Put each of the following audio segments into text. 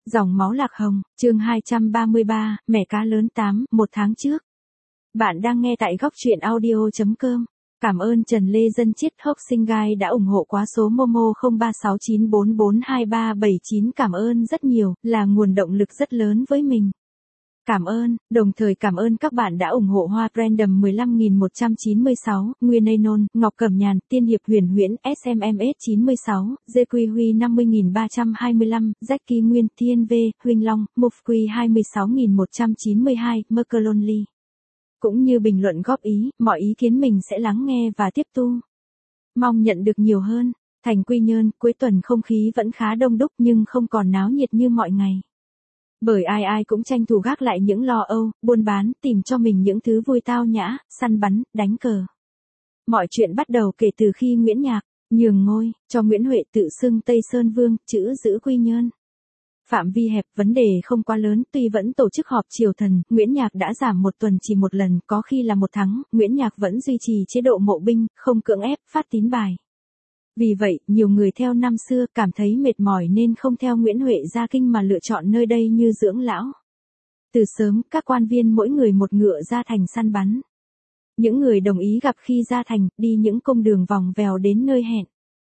Dòng máu lạc hồng, chương 233, mẻ cá lớn 8, một tháng trước. Bạn đang nghe tại góc truyện audio.com. Cảm ơn Trần Lê Dân Chiết Hốc Sinh Gai đã ủng hộ quá số Momo 0369442379. Cảm ơn rất nhiều, là nguồn động lực rất lớn với mình. Cảm ơn, đồng thời cảm ơn các bạn đã ủng hộ Hoa Random 15.196, Nguyên Anon, Ngọc Cẩm Nhàn, Tiên Hiệp Huyền Huyễn, SMMS 96, GQ Huy 50.325, Jackie Nguyên, Thiên V, Huỳnh Long, Mục Quy 26.192, Merkelonly. Cũng như bình luận góp ý, mọi ý kiến mình sẽ lắng nghe và tiếp tu. Mong nhận được nhiều hơn. Thành Quy Nhơn, cuối tuần không khí vẫn khá đông đúc nhưng không còn náo nhiệt như mọi ngày. Bởi ai ai cũng tranh thủ gác lại những lo âu, buôn bán, tìm cho mình những thứ vui tao nhã, săn bắn, đánh cờ. Mọi chuyện bắt đầu kể từ khi Nguyễn Nhạc nhường ngôi cho Nguyễn Huệ tự xưng Tây Sơn Vương, chữ giữ Quy Nhơn. Phạm vi hẹp, vấn đề không quá lớn, tuy vẫn tổ chức họp triều thần, Nguyễn Nhạc đã giảm một tuần chỉ một lần, có khi là một tháng, Nguyễn Nhạc vẫn duy trì chế độ mộ binh, không cưỡng ép, phát tín bài. Vì vậy, nhiều người theo năm xưa cảm thấy mệt mỏi nên không theo Nguyễn Huệ ra kinh mà lựa chọn nơi đây như dưỡng lão. Từ sớm, các quan viên mỗi người một ngựa ra thành săn bắn. Những người đồng ý gặp khi ra thành, đi những cung đường vòng vèo đến nơi hẹn.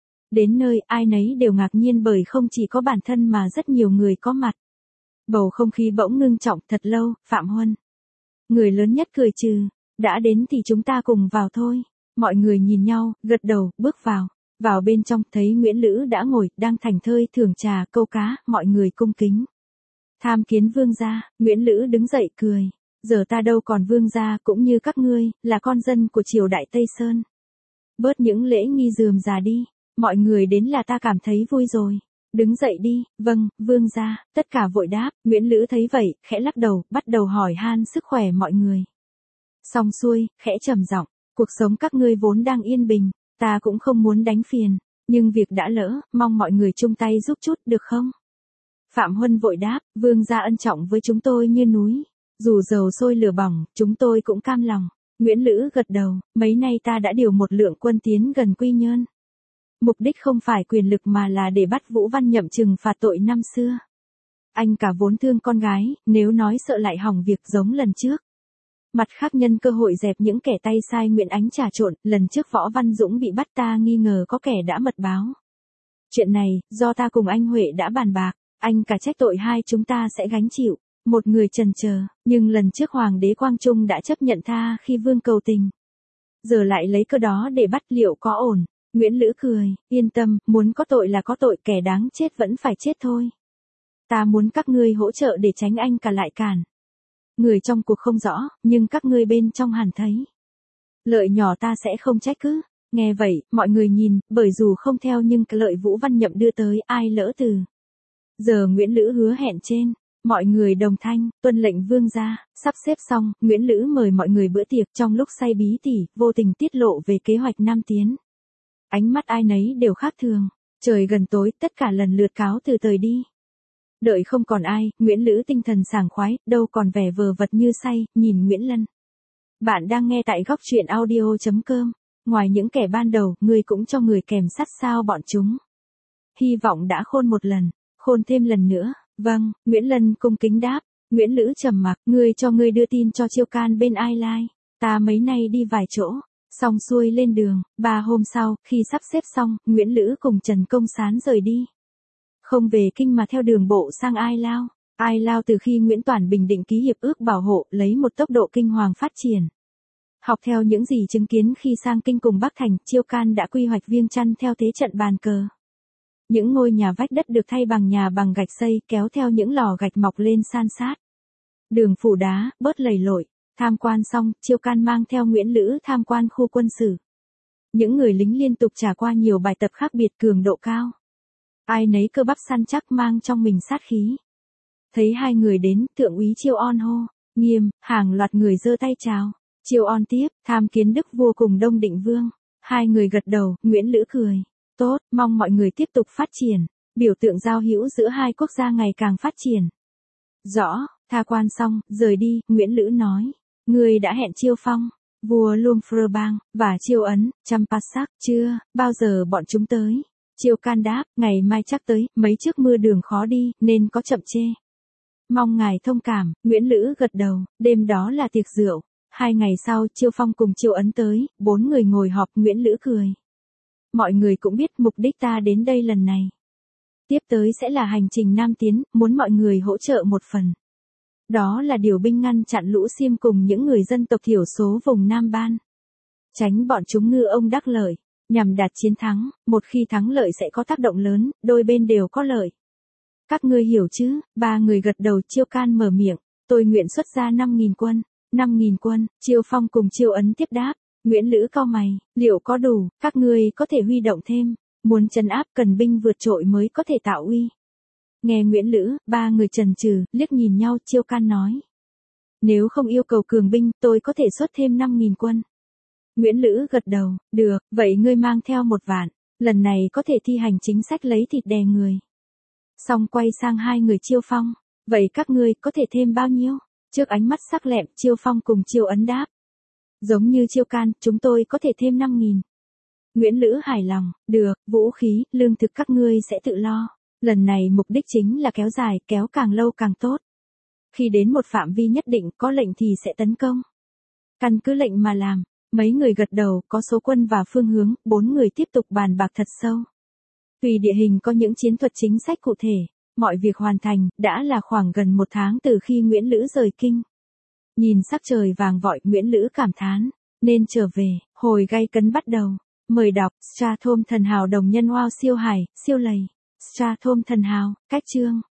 Đến nơi, ai nấy đều ngạc nhiên bởi không chỉ có bản thân mà rất nhiều người có mặt. Bầu không khí bỗng ngưng trọng thật lâu, Phạm Huân. Người lớn nhất cười trừ, đã đến thì chúng ta cùng vào thôi. Mọi người nhìn nhau, gật đầu, bước vào. Vào bên trong, thấy Nguyễn Lữ đã ngồi, đang thảnh thơi thưởng trà, câu cá, mọi người cung kính. Tham kiến vương gia, Nguyễn Lữ đứng dậy cười. Giờ ta đâu còn vương gia, cũng như các ngươi, là con dân của triều đại Tây Sơn. Bớt những lễ nghi rườm rà đi, mọi người đến là ta cảm thấy vui rồi. Đứng dậy đi, vâng, vương gia, tất cả vội đáp, Nguyễn Lữ thấy vậy, khẽ lắc đầu, bắt đầu hỏi han sức khỏe mọi người. Xong xuôi, khẽ trầm giọng, cuộc sống các ngươi vốn đang yên bình. Ta cũng không muốn đánh phiền, nhưng việc đã lỡ, mong mọi người chung tay giúp chút được không? Phạm Huân vội đáp, vương gia ân trọng với chúng tôi như núi. Dù dầu sôi lửa bỏng, chúng tôi cũng cam lòng. Nguyễn Lữ gật đầu, mấy nay ta đã điều một lượng quân tiến gần Quy Nhơn. Mục đích không phải quyền lực mà là để bắt Vũ Văn Nhậm trừng phạt tội năm xưa. Anh cả vốn thương con gái, nếu nói sợ lại hỏng việc giống lần trước. Mặt khác nhân cơ hội dẹp những kẻ tay sai Nguyễn Ánh trà trộn, lần trước Võ Văn Dũng bị bắt ta nghi ngờ có kẻ đã mật báo. Chuyện này, do ta cùng anh Huệ đã bàn bạc, anh cả trách tội hai chúng ta sẽ gánh chịu. Một người chần chờ, nhưng lần trước Hoàng đế Quang Trung đã chấp nhận tha khi vương cầu tình. Giờ lại lấy cơ đó để bắt liệu có ổn. Nguyễn Lữ cười, yên tâm, muốn có tội là có tội, kẻ đáng chết vẫn phải chết thôi. Ta muốn các ngươi hỗ trợ để tránh anh cả lại cản. Người trong cuộc không rõ, nhưng các ngươi bên trong hẳn thấy. Lợi nhỏ ta sẽ không trách cứ. Nghe vậy, mọi người nhìn, bởi dù không theo nhưng lợi Vũ Văn Nhậm đưa tới, ai lỡ từ. Giờ Nguyễn Lữ hứa hẹn trên, mọi người đồng thanh, tuân lệnh vương gia, sắp xếp xong, Nguyễn Lữ mời mọi người bữa tiệc trong lúc say bí tỉ, vô tình tiết lộ về kế hoạch Nam Tiến. Ánh mắt ai nấy đều khác thường, trời gần tối, tất cả lần lượt cáo từ tời đi. Đợi không còn ai, Nguyễn Lữ tinh thần sảng khoái, đâu còn vẻ vờ vật như say, nhìn Nguyễn Lân. Bạn đang nghe tại góc truyện audio.com. Ngoài những kẻ ban đầu, ngươi cũng cho người kèm sát sao bọn chúng. Hy vọng đã khôn một lần, khôn thêm lần nữa. Vâng, Nguyễn Lân cung kính đáp. Nguyễn Lữ trầm mặc, ngươi cho ngươi đưa tin cho Chiêu Can bên Ai Lai. Ta mấy nay đi vài chỗ. Xong xuôi lên đường, 3 hôm sau, khi sắp xếp xong, Nguyễn Lữ cùng Trần Công Sán rời đi. Không về kinh mà theo đường bộ sang Ai Lao. Ai Lao từ khi Nguyễn Toản bình định ký hiệp ước bảo hộ, lấy một tốc độ kinh hoàng phát triển. Học theo những gì chứng kiến khi sang kinh cùng Bắc Thành, Chiêu Can đã quy hoạch Viêng Chăn theo thế trận bàn cờ. Những ngôi nhà vách đất được thay bằng nhà bằng gạch xây, kéo theo những lò gạch mọc lên san sát. Đường phủ đá, bớt lầy lội. Tham quan xong, Chiêu Can mang theo Nguyễn Lữ tham quan khu quân sự. Những người lính liên tục trải qua nhiều bài tập khác biệt cường độ cao. Ai nấy cơ bắp săn chắc mang trong mình sát khí. Thấy hai người đến, thượng úy Chiêu On hô, nghiêm, hàng loạt người giơ tay chào. Chiêu On tiếp, tham kiến Đức vua cùng Đông Định Vương. Hai người gật đầu, Nguyễn Lữ cười. Tốt, mong mọi người tiếp tục phát triển. Biểu tượng giao hữu giữa hai quốc gia ngày càng phát triển. Rõ, tha quan xong, rời đi, Nguyễn Lữ nói. Người đã hẹn Chiêu Phong, vua Luông Phra Bang, và Chiêu Ấn, Champasak, chưa, bao giờ bọn chúng tới. Chiêu Can đáp, ngày mai chắc tới, mấy trước mưa đường khó đi, nên có chậm chê. Mong ngài thông cảm, Nguyễn Lữ gật đầu, đêm đó là tiệc rượu. 2 ngày sau, Chiêu Phong cùng Chiêu Ấn tới, 4 người ngồi họp, Nguyễn Lữ cười. Mọi người cũng biết mục đích ta đến đây lần này. Tiếp tới sẽ là hành trình Nam tiến, muốn mọi người hỗ trợ một phần. Đó là điều binh ngăn chặn lũ Xiêm cùng những người dân tộc thiểu số vùng Nam Ban. Tránh bọn chúng ngư ông đắc lợi, nhằm đạt chiến thắng, một khi thắng lợi sẽ có tác động lớn, đôi bên đều có lợi. Các ngươi hiểu chứ? 3 người gật đầu. Chiêu Can mở miệng, tôi nguyện xuất ra 5.000 quân. 5.000 quân, Chiêu Phong cùng Chiêu Ấn tiếp đáp. Nguyễn Lữ cau mày, liệu có đủ, các ngươi có thể huy động thêm, muốn trấn áp cần binh vượt trội mới có thể tạo uy. Nghe Nguyễn Lữ, 3 người chần chừ, liếc nhìn nhau. Chiêu Can nói, nếu không yêu cầu cường binh, tôi có thể xuất thêm 5.000 quân. Nguyễn Lữ gật đầu, được, vậy ngươi mang theo 1 vạn, lần này có thể thi hành chính sách lấy thịt đè người. Xong quay sang 2 người Chiêu Phong, vậy các ngươi có thể thêm bao nhiêu? Trước ánh mắt sắc lẹm, Chiêu Phong cùng Chiêu Ấn đáp. Giống như Chiêu Can, chúng tôi có thể thêm 5.000. Nguyễn Lữ hài lòng, được, vũ khí, lương thực các ngươi sẽ tự lo. Lần này mục đích chính là kéo dài, kéo càng lâu càng tốt. Khi đến một phạm vi nhất định có lệnh thì sẽ tấn công. Căn cứ lệnh mà làm, mấy người gật đầu, có số quân và phương hướng, 4 người tiếp tục bàn bạc thật sâu. Tùy địa hình có những chiến thuật chính sách cụ thể, mọi việc hoàn thành, đã là khoảng gần 1 tháng từ khi Nguyễn Lữ rời kinh. Nhìn sắc trời vàng vọi, Nguyễn Lữ cảm thán, nên trở về, hồi gay cấn bắt đầu. Mời đọc, Strathom thần hào đồng nhân wow siêu hải, siêu lầy. Strathom thần hào, cách chương.